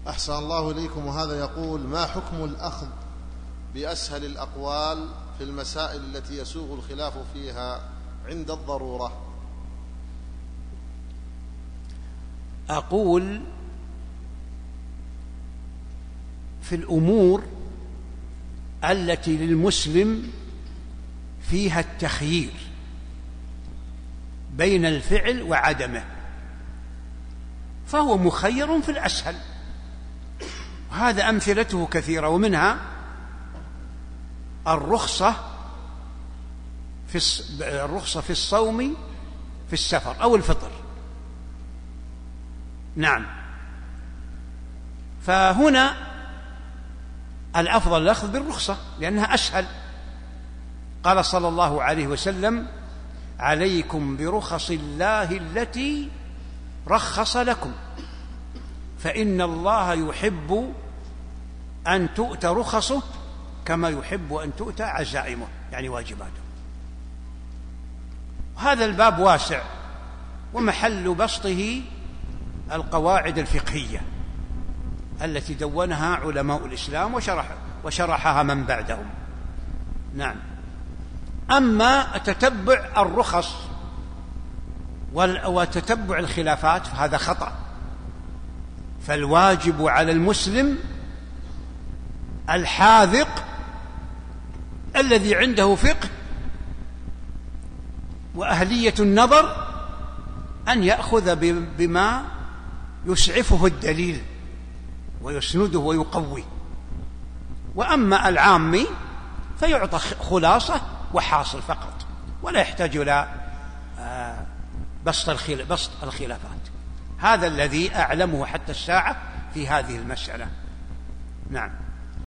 أحسن الله إليكم. وهذا يقول: ما حكم الأخذ بأسهل الأقوال في المسائل التي يسوغ الخلاف فيها عند الضرورة؟ أقول في الأمور التي للمسلم فيها التخيير بين الفعل وعدمه فهو مخير في الأسهل، وهذا أمثلته كثيرة، ومنها الرخصة في الصوم في السفر أو الفطر. نعم، فهنا الأفضل الأخذ بالرخصة لأنها أسهل. قال صلى الله عليه وسلم: عليكم برخص الله التي رخص لكم، فإن الله يحب أن تؤتى رخصه كما يحب أن تؤتى عزائمه، يعني واجباته. وهذا الباب واسع، ومحل بسطه القواعد الفقهية التي دونها علماء الإسلام وشرحها من بعدهم. نعم. أما تتبع الرخص وتتبع الخلافات فهذا خطأ، فالواجب على المسلم الحاذق الذي عنده فقه وأهلية النظر أن يأخذ بما يسعفه الدليل ويسنده ويقويه، وأما العامي فيعطى خلاصة وحاصل فقط، ولا يحتاج إلى بسط الخلافات. هذا الذي أعلمه حتى الساعة في هذه المسألة. نعم.